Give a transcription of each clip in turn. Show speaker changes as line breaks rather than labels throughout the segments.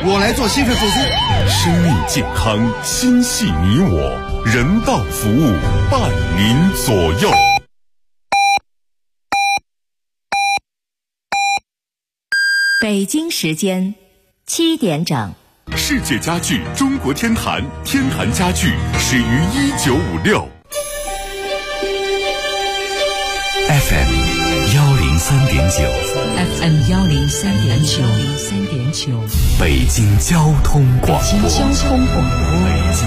我来做心肺复苏。
生命健康，心系你我，人道服务，伴您左右。
北京时间7点整。
世界家具中国天坛，天坛家具始于1956。
FM 103.9
FM 103.9
北京交通广播。
北京交通广播。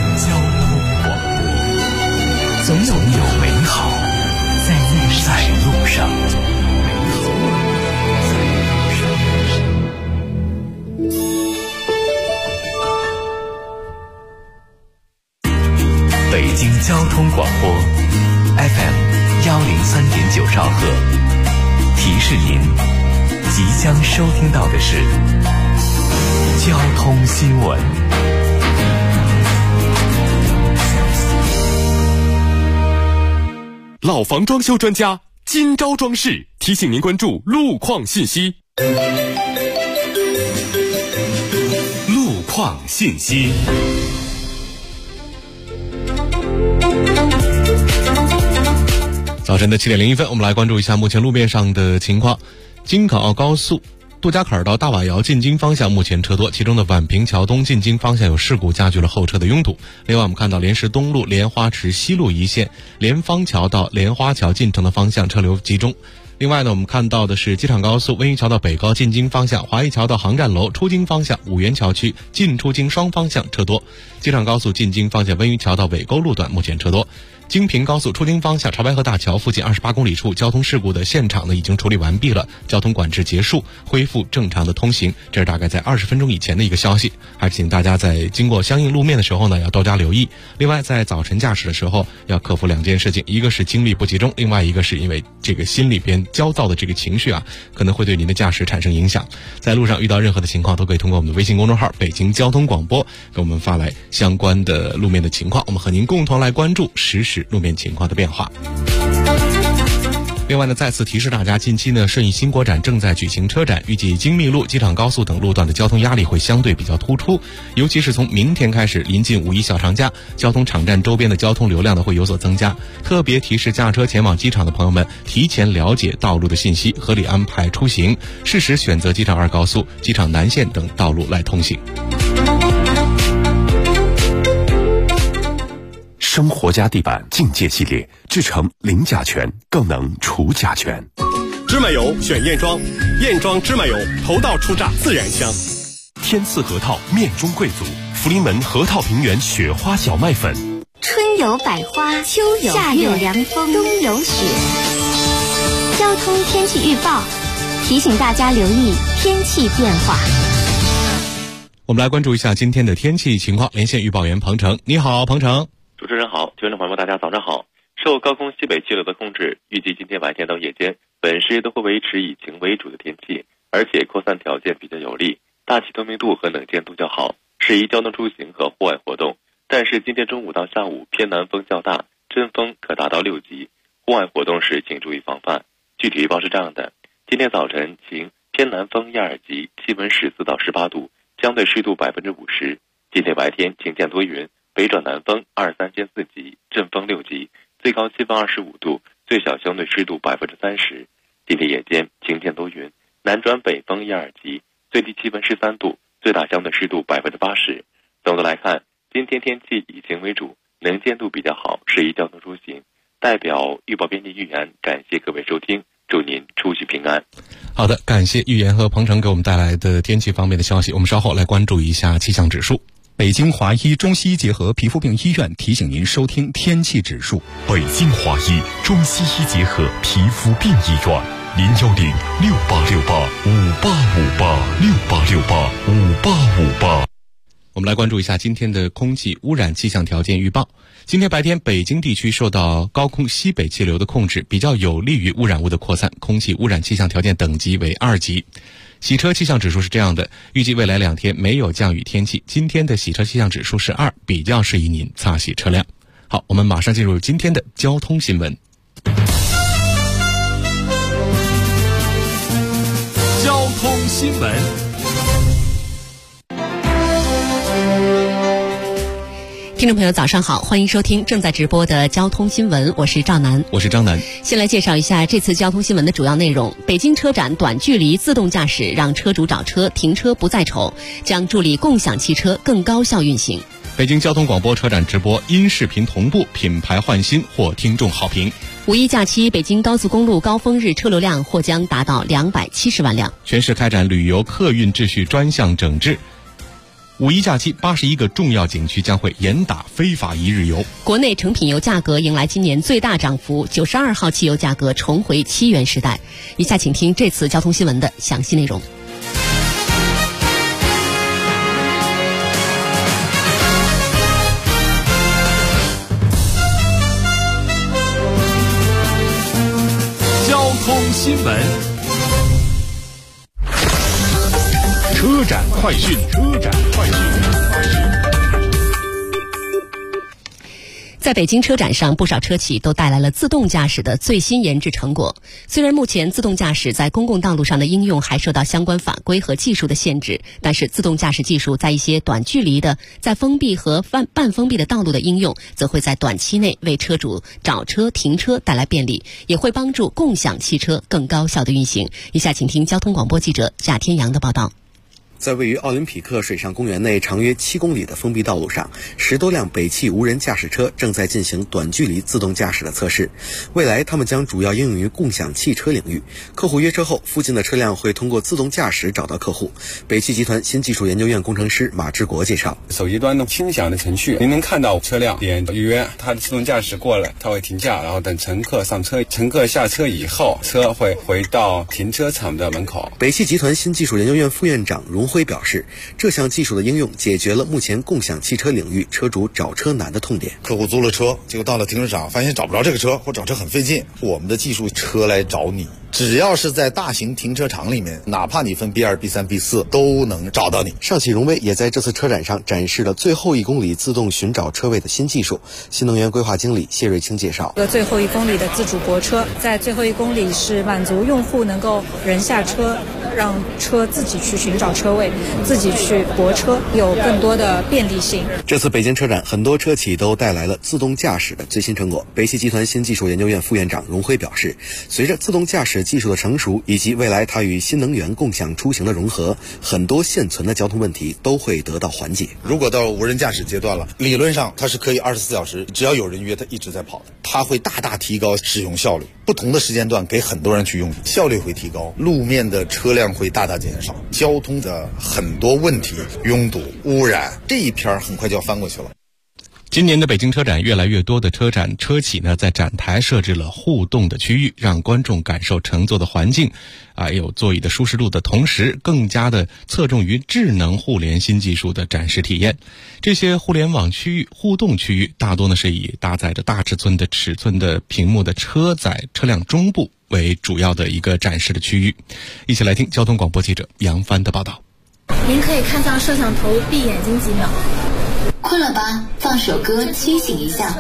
总有美好在路上。北京交通广播 FM 103.9兆赫，提示您即将收听到的是交通新闻。
老房装修专家金招装饰提醒您关注路况信息。
路况信息。
早晨的7点01分，我们来关注一下目前路面上的情况。京港澳高速杜家坎到大瓦窑进京方向目前车多，其中的宛平桥东进京方向有事故，加剧了后车的拥堵。另外我们看到莲石东路莲花池西路一线莲芳桥到莲花桥进城的方向车流集中。另外呢，我们看到的是机场高速温榆桥到北高进京方向，华谊桥到航站楼出京方向，五原桥区进出京双方向车多。机场高速进京方向温榆桥到尾沟路段目前车多。京平高速出京方向潮白河大桥附近28公里处交通事故的现场呢已经处理完毕了，交通管制结束，恢复正常的通行。这是大概在20分钟以前的一个消息，还是请大家在经过相应路面的时候呢要多加留意。另外在早晨驾驶的时候要克服2件事情，一个是精力不集中，另外一个是因为这个心里边焦躁的这个情绪可能会对您的驾驶产生影响。在路上遇到任何的情况都可以通过我们的微信公众号北京交通广播给我们发来相关的路面的情况，我们和您共同来关注实时路面情况的变化。另外呢，再次提示大家，近期呢，顺义新国展正在举行车展，预计京密路、机场高速等路段的交通压力会相对比较突出，尤其是从明天开始，临近5一小长假，交通场站周边的交通流量呢会有所增加。特别提示驾车前往机场的朋友们，提前了解道路的信息，合理安排出行，适时选择机场2高速、机场南线等道路来通行。
生活家地板境界系列制成零甲醛，更能除甲醛。
芝麻油选燕庄，燕庄芝麻油头道出榨自然香。
天赐核桃面中贵族，福临门核桃平原雪花小麦粉。
春有百花，秋有夏有凉风，冬有雪。交通天气预报提醒大家留意天气变化。
我们来关注一下今天的天气情况，连线预报员彭程。你好，彭程。
主持人好，听众朋友们大家早上好。受高空西北气流的控制，预计今天白天到夜间本市都会维持以晴为主的天气，而且扩散条件比较有利，大气透明度和能见度较好，适宜交通出行和户外活动。但是今天中午到下午偏南风较大，阵风可达到6级，户外活动时请注意防范。具体预报是这样的：今天早晨晴，偏南风1、2级，气温14到18度，相对湿度50%。今天白天晴间多云，北转南风2、3间4级，阵风6级，最高气温25度，最小相对湿度30%。今天夜间晴间多云，南转北风1、2级，最低气温13度，最大相对湿度80%。总的来看，今天天气以晴为主，能见度比较好，适宜交通出行。代表预报编辑预言，感谢各位收听，祝您出行平安。
好的，感谢预言和彭程给我们带来的天气方面的消息。我们稍后来关注一下气象指数。
北京华医中西医结合皮肤病医院提醒您收听天气指数。
北京华医中西医结合皮肤病医院，010-6868-5858，6868-5858。
我们来关注一下今天的空气污染气象条件预报。今天白天，北京地区受到高空西北气流的控制，比较有利于污染物的扩散，空气污染气象条件等级为2级。洗车气象指数是这样的，预计未来2天没有降雨天气，今天的洗车气象指数是2，比较适宜您擦洗车辆。好，我们马上进入今天的交通新闻。
交通新闻。
听众朋友早上好，欢迎收听正在直播的交通新闻，我是赵楠。
我是张楠。
先来介绍一下这次交通新闻的主要内容。北京车展短距离自动驾驶让车主找车停车不再愁，将助力共享汽车更高效运行。
北京交通广播车展直播音视频同步，品牌焕新获听众好评。
五一假期北京高速公路高峰日车流量或将达到270万辆。
全市开展旅游客运秩序专项整治。五一假期81个重要景区将会严打非法一日游。
国内成品油价格迎来今年最大涨幅，92号汽油价格重回7元时代。以下请听这次交通新闻的详细内容。
交通新闻，车展快讯。
在北京车展上，不少车企都带来了自动驾驶的最新研制成果。虽然目前自动驾驶在公共道路上的应用还受到相关法规和技术的限制，但是自动驾驶技术在一些短距离的、在封闭和半封闭的道路的应用，则会在短期内为车主找车停车带来便利，也会帮助共享汽车更高效的运行。以下请听交通广播记者贾天阳的报道。
在位于奥林匹克水上公园内长约7公里的封闭道路上，10多辆北汽无人驾驶车正在进行短距离自动驾驶的测试。未来他们将主要应用于共享汽车领域。客户约车后，附近的车辆会通过自动驾驶找到客户。北汽集团新技术研究院工程师马志国介绍，
手机端的轻响的程序，您能看到车辆点预约，它的自动驾驶过来，它会停驾，然后等乘客上车，乘客下车以后，车会回到停车场的门口。
北汽集团新技术研究院副院长荣辉表示，这项技术的应用解决了目前共享汽车领域车主找车难的痛点。
客户租了车，结果到了停车场发现找不着这个车，或找车很费劲，我们的技术车来找你，只要是在大型停车场里面，哪怕你分 B2、B3、B4 都能找到你。
上汽荣威也在这次车展上展示了最后1公里自动寻找车位的新技术。新能源规划经理谢瑞清介绍，
最后1公里的自主泊车，在最后1公里是满足用户能够人下车，让车自己去寻找车位，自己去泊车，有更多的便利性。
这次北京车展，很多车企都带来了自动驾驶的最新成果。北汽集团新技术研究院副院长荣辉表示，随着自动驾驶技术的成熟，以及未来它与新能源共享出行的融合，很多现存的交通问题都会得到缓解。
如果到无人驾驶阶段了，理论上它是可以24小时，只要有人约它一直在跑的，它会大大提高使用效率。不同的时间段给很多人去用，效率会提高，路面的车辆会大大减少，交通的很多问题，拥堵、污染，这一篇很快就要翻过去了。
今年的北京车展，越来越多的车展车企呢，在展台设置了互动的区域，让观众感受乘坐的环境，有座椅的舒适度的同时，更加的侧重于智能互联新技术的展示体验。这些互联网区域、互动区域，大多呢是以搭载着大尺寸的屏幕的车载车辆中部为主要的一个展示的区域。一起来听交通广播记者杨帆的报道。
您可以看向摄像头，闭眼睛几秒。
困了吧？放首歌清醒一下。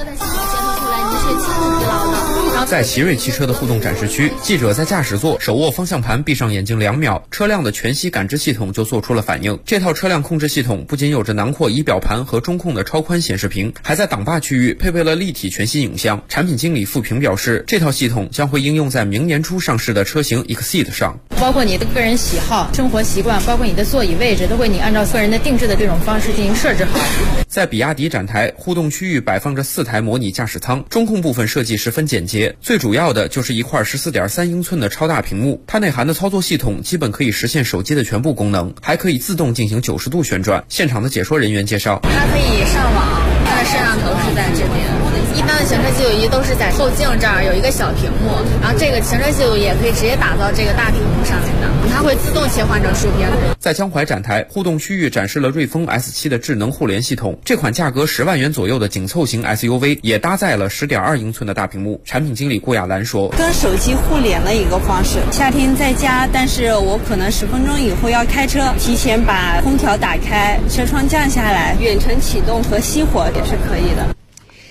在奇瑞汽车的互动展示区，记者在驾驶座手握方向盘，闭上眼睛2秒，车辆的全息感知系统就做出了反应。这套车辆控制系统不仅有着囊括仪表盘和中控的超宽显示屏，还在挡把区域配备了立体全息影像。产品经理付平表示，这套系统将会应用在明年初上市的车型 Exceed 上。
包括你的个人喜好、生活习惯，包括你的座椅位置，都会你按照个人的定制的这种方式进行设置好。
在比亚迪展台，互动区域摆放着4台模拟驾驶舱，中控部分设计十分简洁，最主要的就是一块 14.3 英寸的超大屏幕，它内含的操作系统基本可以实现手机的全部功能，还可以自动进行90度旋转。现场的解说人员介绍，
它可以上网，它的摄像头是在这边。一般的行车记录仪都是在后镜这儿有一个小屏幕，然后这个行车记录也可以直接打到这个大屏幕上面的，它会自动切换成竖屏。
在江淮展台，互动区域展示了瑞风 S7 的智能互联系统，这款价格10万元左右的紧凑型 SUV 也搭载了10.2英寸的大屏幕。产品经理顾亚兰说，
跟手机互联的一个方式，夏天在家，但是我可能10分钟以后要开车，提前把空调打开，车窗降下来，远程启动和熄火也是可以的。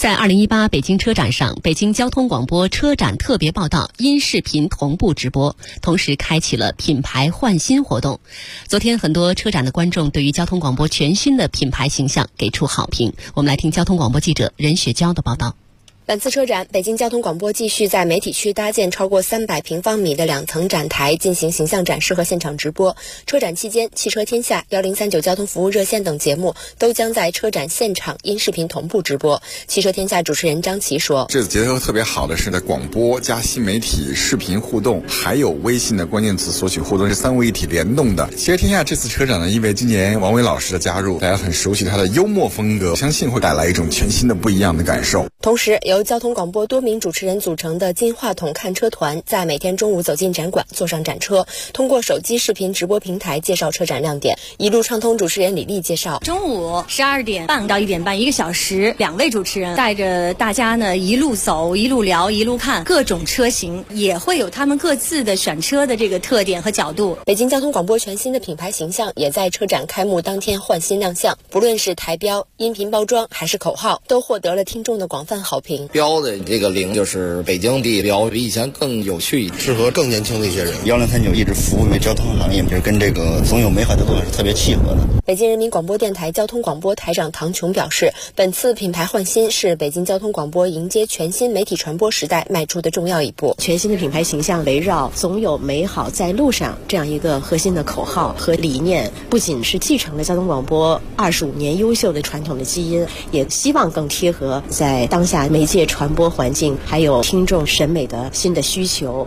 在2018北京车展上，北京交通广播车展特别报道音视频同步直播，同时开启了品牌换新活动。昨天，很多车展的观众对于交通广播全新的品牌形象给出好评。我们来听交通广播记者任雪娇的报道。
本次车展，北京交通广播继续在媒体区搭建超过300平方米的2层展台，进行形象展示和现场直播。车展期间，汽车天下、1039交通服务热线等节目都将在车展现场音视频同步直播。汽车天下主持人张琪说：“
这次结合特别好的是呢，广播加新媒体视频互动，还有微信的关键词索取互动，是3位一体联动的。汽车天下这次车展呢，因为今年王伟老师的加入，大家很熟悉他的幽默风格，相信会带来一种全新的不一样的感受。”
同时，由交通广播多名主持人组成的金话筒看车团，在每天中午走进展馆，坐上展车，通过手机视频直播平台介绍车展亮点。一路畅通主持人李丽介绍：
中午12点半到1点半，1个小时，2位主持人带着大家呢一路走、一路聊、一路看各种车型，也会有他们各自的选车的这个特点和角度。
北京交通广播全新的品牌形象也在车展开幕当天换新亮相，不论是台标、音频包装还是口号，都获得了听众的广泛好评。
标的这个0就是北京地标，比以前更有趣，
适合更年轻的一些人。
1039一直服务于交通行业，就是跟这个总有美好的路是特别契合的。
北京人民广播电台交通广播台长唐琼表示，本次品牌换新是北京交通广播迎接全新媒体传播时代迈出的重要一步。
全新的品牌形象围绕总有美好在路上这样一个核心的口号和理念，不仅是继承了交通广播25年优秀的传统的基因，也希望更贴合在当下媒介传播环境还有听众审美的新的需求。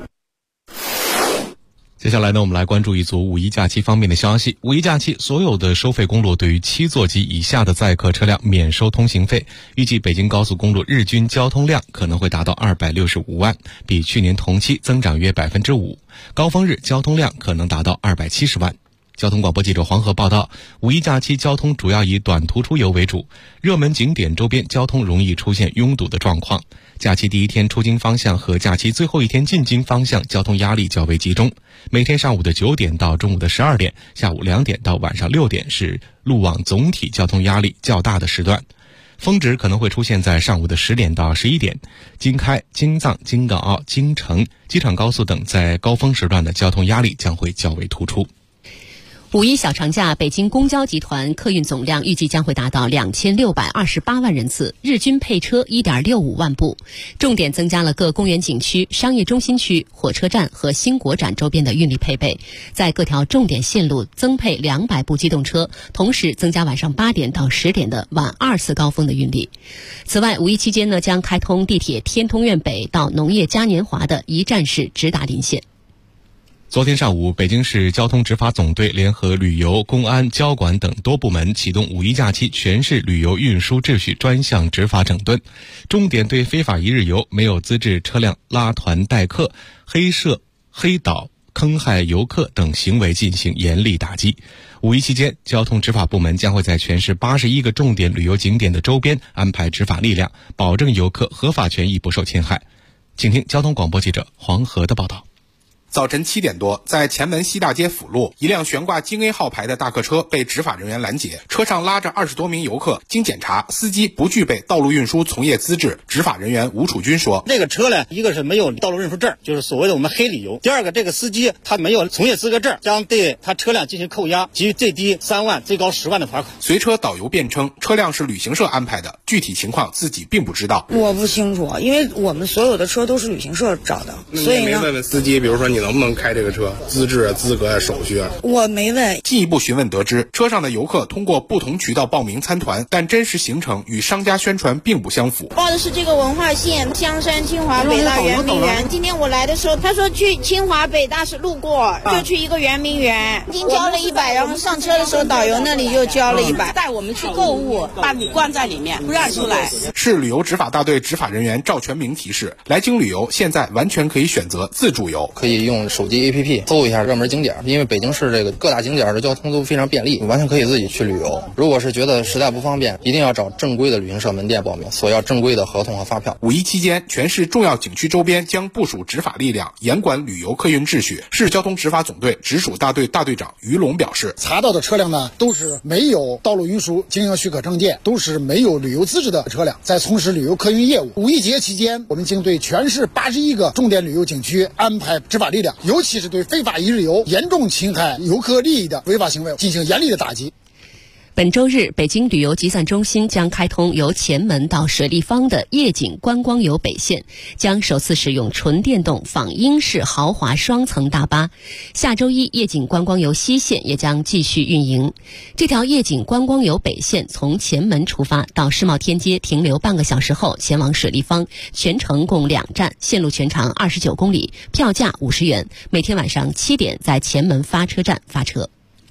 接下来呢，我们来关注一组五一假期方面的消息。五一假期，所有的收费公路对于7座及以下的载客车辆免收通行费。预计北京高速公路日均交通量可能会达到265万，比去年同期增长约5%。高峰日交通量可能达到270万。交通广播记者黄河报道，五一假期交通主要以短途出游为主，热门景点周边交通容易出现拥堵的状况。假期第一天出京方向和假期最后一天进京方向交通压力较为集中。每天上午的9点到中午的12点，下午2点到晚上6点是路网总体交通压力较大的时段。峰值可能会出现在上午的10点到11点。京开、京藏、京港澳、京承、机场高速等在高峰时段的交通压力将会较为突出。
五一小长假，北京公交集团客运总量预计将会达到2628万人次，日均配车1.65万部。重点增加了各公园景区、商业中心区、火车站和新国展周边的运力配备，在各条重点线路增配200部机动车，同时增加晚上8点到10点的晚2次高峰的运力。此外，五一期间呢，将开通地铁天通苑北到农业嘉年华的一站式直达临线。
昨天上午，北京市交通执法总队联合旅游、公安、交管等多部门启动五一假期全市旅游运输秩序专项执法整顿，重点对非法一日游、没有资质车辆拉团带客、黑社、黑导、坑害游客等行为进行严厉打击。五一期间，交通执法部门将会在全市81个重点旅游景点的周边安排执法力量，保证游客合法权益不受侵害。请听交通广播记者黄河的报道。
早晨7点多，在前门西大街辅路，一辆悬挂京 A 号牌的大客车被执法人员拦截，车上拉着20多名游客。经检查，司机不具备道路运输从业资质。执法人员吴楚军说：“
这个车呢，一个是没有道路运输证，就是所谓的我们黑理由；第二个，这个司机他没有从业资格证，将对他车辆进行扣押，给予最低3万、最高10万的罚款。”
随车导游辩称，车辆是旅行社安排的，具体情况自己并不知道。
我不清楚，因为我们所有的车都是旅行社找的，所以
没问问司机，比如说你能不能开这个车？资质啊、资格啊、手续啊，
我没问。
进一步询问得知，车上的游客通过不同渠道报名参团，但真实行程与商家宣传并不相符。
报的是这个文化线，香山、清华、北大、圆明园。今天我来的时候，他说去清华、北大是路过，就去一个圆明园，已经交了100，然后上车的时候导游那里又交了100，
带我们去购物，把你关在里面，不让出来。
市旅游执法大队执法人员赵全明提示，来京旅游现在完全可以选择自助游，
可以用
用手机 APP 搜一下热门景点，因为北京市这个各大景点的交通都非常便利，完全可以自己去旅游。如果是觉得实在不方便，一定要找正规的旅行社门店报名，索要正规的合同和发票。
5.1期间，全市重要景区周边将部署执法力量，严管旅游客运秩序。市交通执法总队直属大队大队长于龙表示，
查到的车辆呢，都是没有道路运输经营许可证件，都是没有旅游资质的车辆，在从事旅游客运业务。5一节期间，我们经对全市81个重点旅游景区安排执法力量，尤其是对非法一日游、严重侵害游客利益的违法行为进行严厉的打击。
本周日，北京旅游集散中心将开通由前门到水立方的夜景观光游北线，将首次使用纯电动仿英式豪华双层大巴。下周一，夜景观光游西线也将继续运营。这条夜景观光游北线从前门出发，到世贸天阶停留半个小时后，前往水立方，全程共2站，线路全长29公里，票价50元，每天晚上7点在前门发车站发车。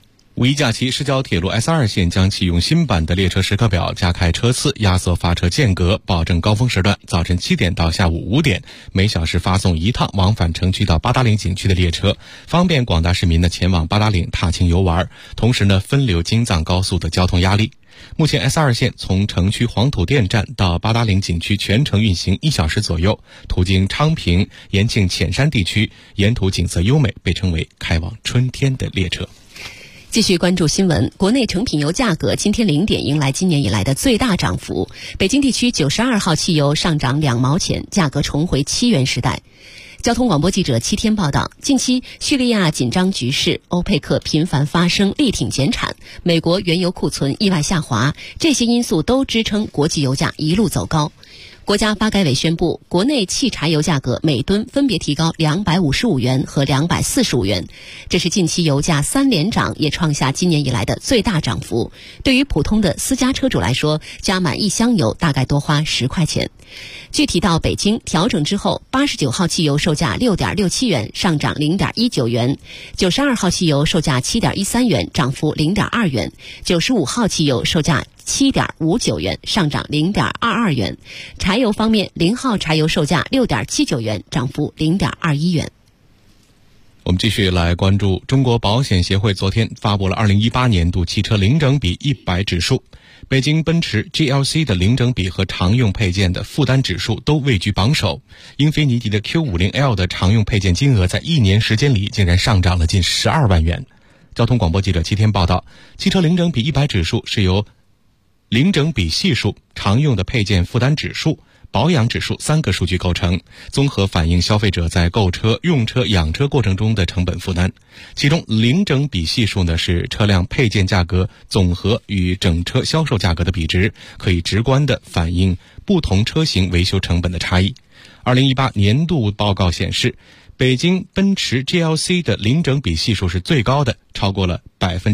5一假期，市郊铁路 S2 线将启用新版的列车时刻表，加开车次，压缩发车间隔，保证高峰时段早晨7点到下午5点每小时发送1趟往返城区到八达岭景区的列车，方便广大市民前往八达岭踏青游玩，同时分流京藏高速的交通压力。目前 S2 线从城区黄土店站到八达岭景区全程运行1小时左右，途经昌平、延庆浅山地区，沿途景色优美，被称为开往春天的列车。
继续关注新闻，国内成品油价格今天0点迎来今年以来的最大涨幅。北京地区92号汽油上涨2毛钱，价格重回7元时代。交通广播记者7天报道，近期叙利亚紧张局势、欧佩克频繁发声力挺减产、美国原油库存意外下滑，这些因素都支撑国际油价一路走高。国家发改委宣布，国内汽柴油价格每吨分别提高255元和245元，这是近期油价3连涨，也创下今年以来的最大涨幅。对于普通的私家车主来说，加满1箱油大概多花10块钱。具体到北京，调整之后，89号汽油售价6.67元，上涨0.19元；92号汽油售价7.13元，涨幅0.2元；95号汽油售价7.59元，上涨0.22元。柴油方面，0号柴油售价6.79元，涨幅0.21元。
我们继续来关注中国保险协会昨天发布了2018年度汽车零整比100指数。北京奔驰 GLC 的零整比和常用配件的负担指数都位居榜首。英菲尼迪的 Q50L 的常用配件金额在1年时间里竟然上涨了近12万元。交通广播记者7天报道，汽车零整比100指数是由零整比系数、常用的配件负担指数、保养指数3个数据构成，综合反映消费者在购车、用车、养车过程中的成本负担。其中零整比系数是车辆配件价格总和与整车销售价格的比值，可以直观地反映不同车型维修成本的差异。2018年度报告显示，北京奔驰 GLC 的零整比系数是最高的，超过了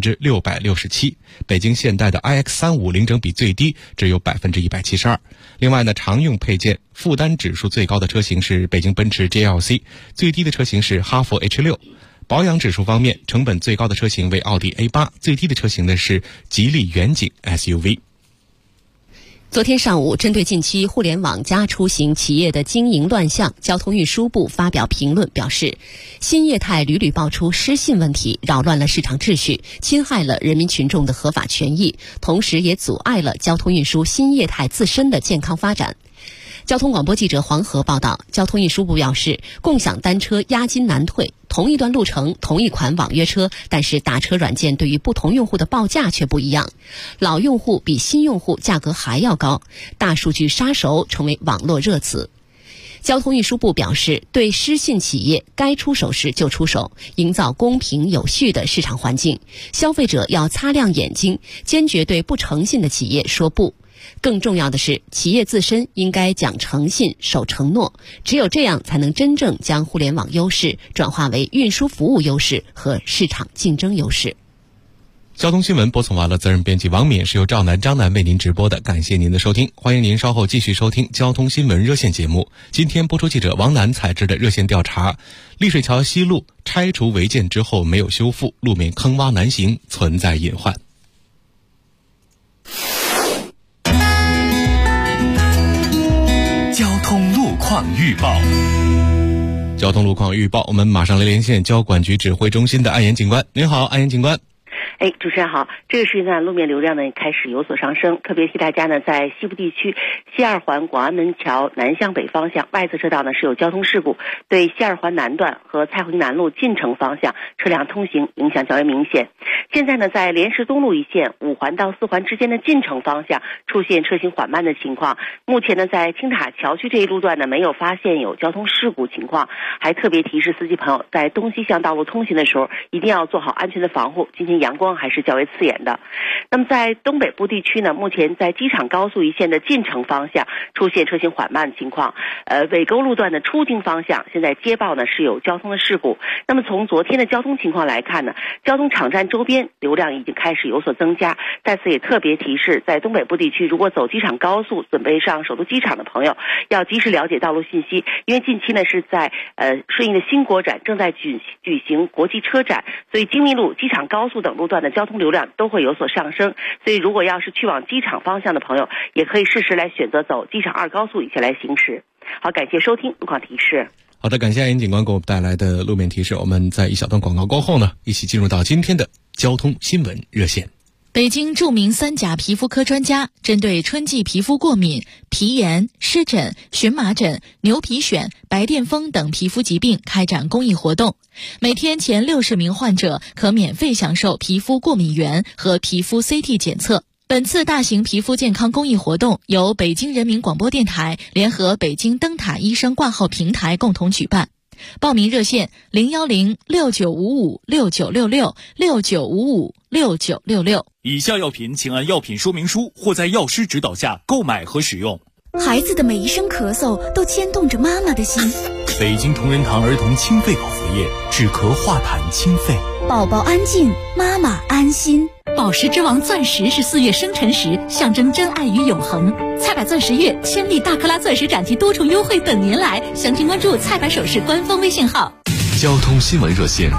667%。北京现代的 iX35 零整比最低，只有172%。另外常用配件负担指数最高的车型是北京奔驰 GLC， 最低的车型是哈弗 H6。保养指数方面，成本最高的车型为奥迪 A8， 最低的车型是吉利远景 SUV。
昨天上午，针对近期互联网加出行企业的经营乱象，交通运输部发表评论表示，新业态屡屡爆出失信问题，扰乱了市场秩序，侵害了人民群众的合法权益，同时也阻碍了交通运输新业态自身的健康发展。交通广播记者黄河报道，交通运输部表示，共享单车押金难退，同一段路程同一款网约车，但是打车软件对于不同用户的报价却不一样，老用户比新用户价格还要高，大数据杀熟成为网络热词。交通运输部表示，对失信企业该出手时就出手，营造公平有序的市场环境，消费者要擦亮眼睛，坚决对不诚信的企业说不。更重要的是，企业自身应该讲诚信、守承诺，只有这样才能真正将互联网优势转化为运输服务优势和市场竞争优势。
交通新闻播送完了，责任编辑王敏，是由赵楠、张楠为您直播的，感谢您的收听，欢迎您稍后继续收听交通新闻热线节目。今天播出记者王楠采制的热线调查：丽水桥西路拆除违建之后没有修复，路面坑洼难行，存在隐患。交通路况预报。 交通路况预报，我们马上来连线交管局指挥中心的安岩警官。您好，安岩警官。
主持人好。这个时间呢，路面流量呢开始有所上升，特别提大家呢，在西部地区西二环广安门桥南向北方向外侧车道呢是有交通事故，对西二环南段和蔡回南路进城方向车辆通行影响较为明显。现在呢，在莲石东路一线5环到4环之间的进城方向出现车行缓慢的情况。目前呢，在青塔桥区这一路段呢，没有发现有交通事故情况，还特别提示司机朋友在东西向道路通行的时候，一定要做好安全的防护，今天阳光还是较为刺眼的。那么在东北部地区呢，目前在机场高速一线的进城方向出现车行缓慢的情况，尾沟路段的出京方向现在接报呢是有交通的事故。那么从昨天的交通情况来看呢，交通场站周边流量已经开始有所增加。在此也特别提示，在东北部地区如果走机场高速准备上首都机场的朋友，要及时了解道路信息，因为近期呢是在顺义的新国展正在举行国际车展，所以京密路、机场高速等路段的交通流量都会有所上升。所以如果要是去往机场方向的朋友，也可以适时来选择走机场2高速以下来行驶。好，感谢收听路况提示。
好的，感谢安岩警官给我们带来的路面提示。我们在一小段广告过后呢，一起进入到今天的交通新闻热线。
北京著名3甲皮肤科专家针对春季皮肤过敏、皮炎、湿疹、荨麻疹、牛皮癣、白癜风等皮肤疾病开展公益活动，每天前60名患者可免费享受皮肤过敏原和皮肤 CT 检测。本次大型皮肤健康公益活动由北京人民广播电台联合北京灯塔医生挂号平台共同举办。报名热线010-6955-6966，6955-6966。
以下药品请按药品说明书或在药师指导下购买和使用。
孩子的每一声咳嗽都牵动着妈妈的心。
北京同仁堂儿童清肺口服液，止咳化痰清肺。
宝宝安静，妈妈安心。
宝石之王钻石是4月生辰时，象征真爱与永恒。菜百钻石月千利大克拉钻石展及多重优惠等您来，详情关注菜百首饰官方微信号。
交通新闻热线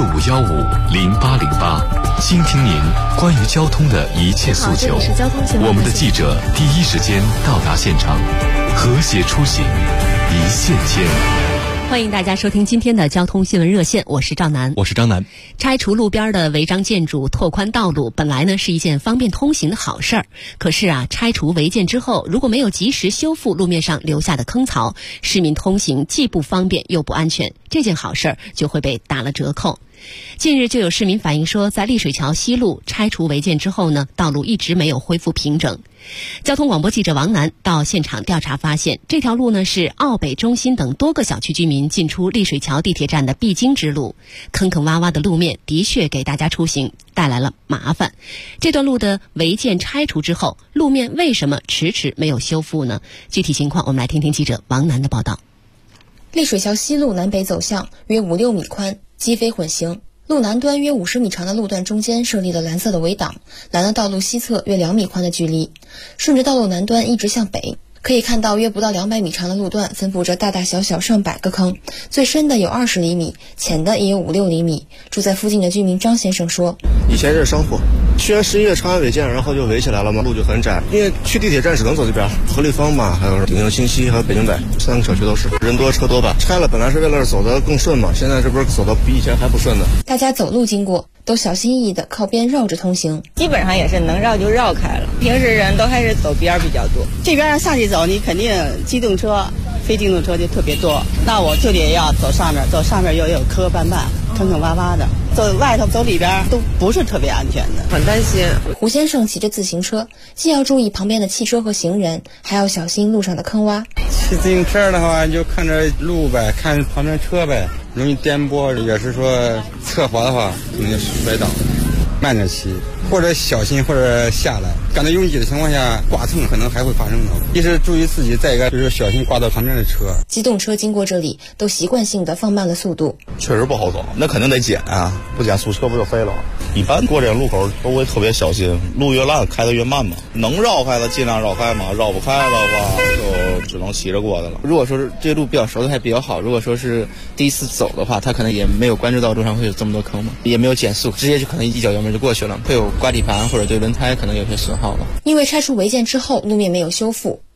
65150808，倾听您关于交通的一切诉求。我们的记者第一时间到达现场，和谐出行，一线牵。
欢迎大家收听今天的交通新闻热线，我是赵楠。
我是张楠。
拆除路边的违章建筑，拓宽道路，本来呢是一件方便通行的好事儿。可是啊，拆除违建之后，如果没有及时修复路面上留下的坑槽，市民通行既不方便又不安全，这件好事儿就会被打了折扣。近日就有市民反映说，在丽水桥西路拆除违建之后呢，道路一直没有恢复平整。交通广播记者王楠到现场调查发现，这条路呢是奥北中心等多个小区居民进出丽水桥地铁站的必经之路，坑坑洼洼的路面的确给大家出行带来了麻烦。这段路的违建拆除之后，路面为什么迟迟没有修复呢？具体情况我们来听听记者王楠的报道。
丽水桥西路南北走向约5-6米宽，机非混行。路南端约50米长的路段中间设立了蓝色的围挡，拦了道路西侧约2米宽的距离。顺着道路南端一直向北，可以看到约不到200米长的路段分布着大大小小上百个坑，最深的有20厘米，浅的也有5-6厘米。住在附近的居民张先生说，
以前是商铺，去年11月拆完违建，然后就围起来了嘛，路就很窄，因为去地铁站只能走这边，合力坊嘛，还有鼎盛清溪，还有北京北3个小区都是人多车多吧。拆了本来是为了走得更顺嘛，现在这不是走得比以前还不顺呢。
大家走路经过都小心翼翼地靠边绕着通行，
基本上也是能绕就绕开了。平时人都还是走边比较多，这边要下去走，你肯定机动车、非机动车就特别多，那我就得要走上面，走上面又有磕磕绊绊、坑坑洼洼的，走外头走里边都不是特别安全的，很担心。
胡先生骑着自行车，既要注意旁边的汽车和行人，还要小心路上的坑洼。
骑自行车的话，你就看着路呗，看旁边车呗，容易颠簸，也是说侧滑的话容易摔倒。慢点骑，或者小心，或者下来。感到拥挤的情况下，刮蹭可能还会发生的。一是注意自己，再一个就是小心刮到旁边的车。
机动车经过这里，都习惯性的放慢了速度。
确实不好走，那肯定得减啊，不减速车不就飞了？一般过这个路口都会特别小心，路越烂开得越慢嘛。能绕开的尽量绕开嘛，绕不开的话就只能骑着过去了。
如果说是这路比较熟的还比较好，如果说是第一次走的话，他可能也没有关注到路上会有这么多坑嘛，也没有减速，直接就可能一脚油门就过去了，会有刮底盘或者对轮胎可能有些损耗了。
因为拆除违建之后路面没有修复，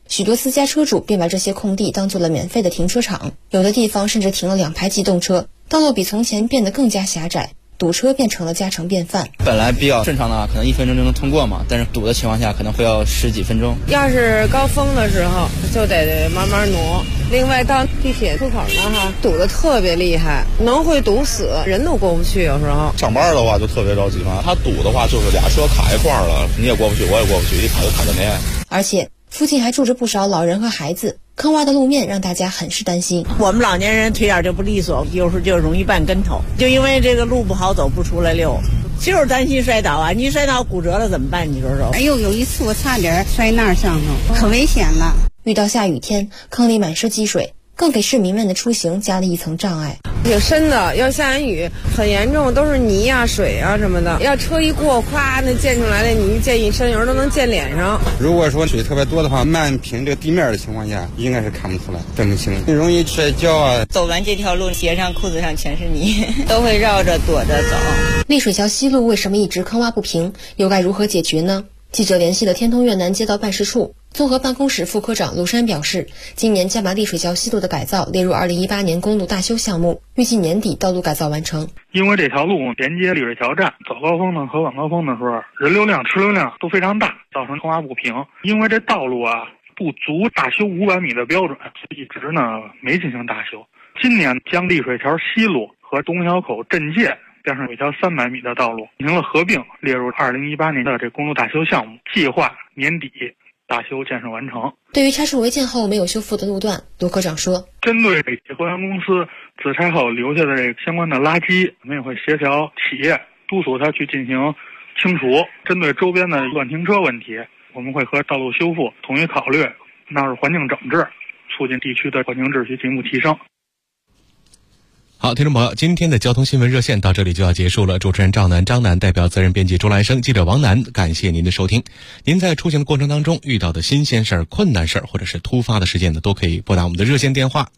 许多私家车主便把这些空地当做了免费的停车场，有的地方甚至停了2排机动车，道路比从前变得更加狭窄，堵车变成了家常便饭。
本来比较正常的话，可能1分钟就能通过嘛，但是堵的情况下可能会要10几分钟。
要是高峰的时候，就得慢慢挪。另外到地铁出口呢，堵得特别厉害，能会堵死，人都过不去。有时候
上班的话就特别着急嘛，他堵的话就是俩车卡一块了，你也过不去，我也过不去，一卡就卡半天。
而且附近还住着不少老人和孩子，坑洼的路面让大家很是担心。
我们老年人腿眼就不利索，有时候就容易绊跟头，就因为这个路不好走，不出来溜，就是担心摔倒啊！你摔倒骨折了怎么办？你说说。
哎呦，有一次我差点摔那儿上头，可危险了。
遇到下雨天，坑里满是积水，更给市民们的出行加了一层障碍。
挺深的，要下完雨很严重，都是泥啊、水啊什么的。要车一过，咵，那溅出来的泥溅一身，有时候都能溅脸上。
如果说水特别多的话，漫平这个地面的情况下，应该是看不出来，分不清，容易摔跤啊。
走完这条路，鞋上、裤子上全是泥，都会绕着躲着走。
丽水桥西路为什么一直坑洼不平？又该如何解决呢？记者联系了天通苑南街道办事处综合办公室副科长陆山表示，今年将把丽水桥西路的改造列入2018年公路大修项目，预计年底道路改造完成。
因为这条路连接丽水桥站，早高峰呢和晚高峰的时候，人流量、车流量都非常大，造成坑洼不平。因为这道路啊不足大修500米的标准，一直呢没进行大修。今年将丽水桥西路和东小口镇界边上有一条300米的道路进行了合并，列入2018年的这公路大修项目，计划年底大修建设完成。
对于拆除违建后没有修复的路段，陆科长说，
针对河源公司自拆后留下的这个相关的垃圾，我们也会协调企业督促他去进行清除。针对周边的乱停车问题，我们会和道路修复统一考虑纳入环境整治，促进地区的环境秩序进一步提升。
好，听众朋友，今天的交通新闻热线到这里就要结束了。主持人张楠代表责任编辑周来生，记者王楠，感谢您的收听。您在出行的过程当中遇到的新鲜事儿、困难事儿，或者是突发的事件呢，都可以拨打我们的热线电话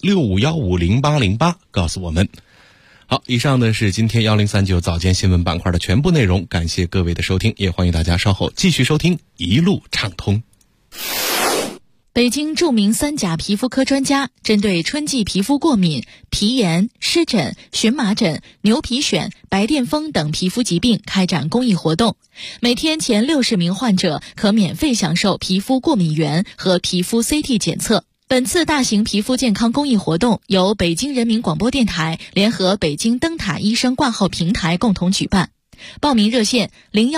65150808告诉我们。好，以上呢是今天1039早间新闻板块的全部内容，感谢各位的收听，也欢迎大家稍后继续收听一路畅通。
北京著名3甲皮肤科专家针对春季皮肤过敏、皮炎、湿疹、荨麻疹、牛皮癣、白癜风等皮肤疾病开展公益活动，每天前60名患者可免费享受皮肤过敏原和皮肤 CT 检测。本次大型皮肤健康公益活动由北京人民广播电台联合北京灯塔医生挂号平台共同举办。报名热线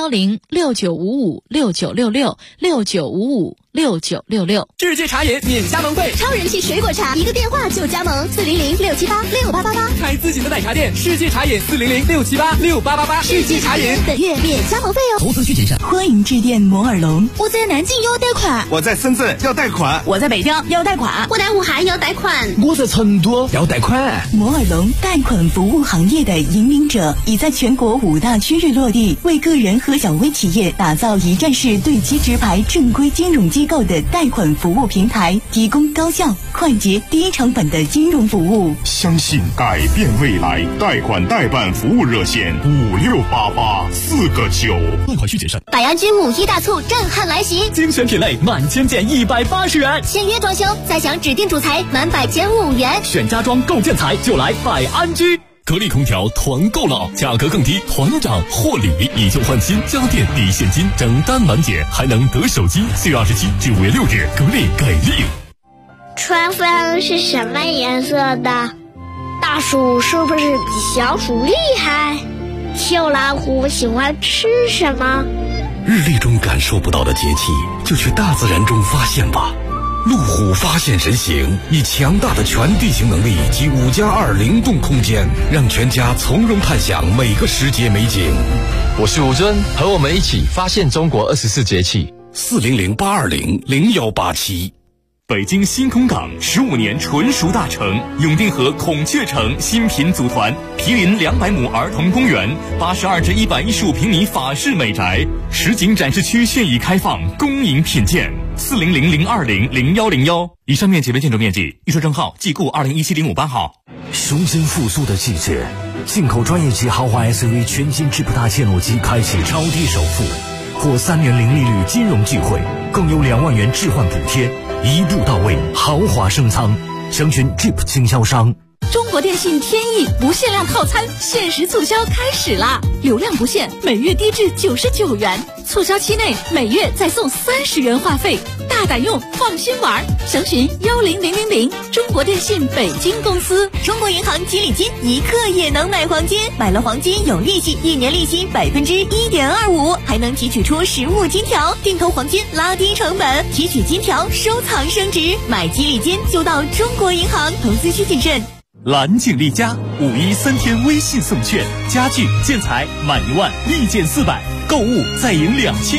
0106955696669556966。
世界茶饮免加盟费，
超人气水果茶，一个电话就加盟，400-678-6888。
开自己的奶茶店，世界茶饮400-678-6888。世界茶饮
本月免加盟费哦。
投资需谨慎。
欢迎致电摩尔龙。我在南京要贷款，
我在深圳要贷款，
我在北京要贷款，我在武汉要贷款，
我在成都要贷款。
摩尔龙贷款服务行业的引领者，已在全国5大区域落地，为个人和小微企业打造一站式对接直排正规金融机构的贷款服务平台，提供高效、快捷、低成本的金融服务。
相信改变未来，贷款代办服务热线5688-4个9。
贷款需谨慎。
百安居5一大促震撼来袭，
精选品类满千件180元，
签约装修再享指定主材满100减5元，
选家装购建材就来百安居。
格力空调团购了，价格更低，团长获礼，以旧换新，家电抵现金，整单满减，还能得手机。4月27至5月6日，格力给力。
春分是什么颜色的？大鼠是不是比小鼠厉害？秋老虎喜欢吃什么？
日历中感受不到的节气，就去大自然中发现吧。路虎发现神行，以强大的全地形能力及5+2灵动空间，让全家从容探享每个时节美景。
我是吴尊，和我们一起发现中国24节气。
400-820-0187。北京新空港15年纯熟大城，永定河孔雀城新品组团，毗邻200亩儿童公园，82至115平米法式美宅，实景展示区现已开放，恭迎品鉴。400-020-0101。以上面积为建筑面积，预售证号即购2017-05-8号。
雄心复苏的季节，进口专业级豪华 SUV 全新智普大切诺基开启超低首付，获3年零利率金融机会，更有2万元置换补贴。 一步到位，豪华升舱。详询 Jeep 经销商。
中国电信天翼不限量套餐限时促销开始啦！流量不限，每月低至99元，促销期内每月再送30元话费，大胆用，放心玩。详询10000，中国电信北京公司。
中国银行吉利金一刻也能买黄金，买了黄金有利息，1年利息1.25%，还能提取出实物金条，定投黄金拉低成本，提取金条收藏升值。买吉利金就到中国银行，投资需谨慎。
蓝景丽家5·1 3天微信送券，家具建材满1万立减400，购物再赢2000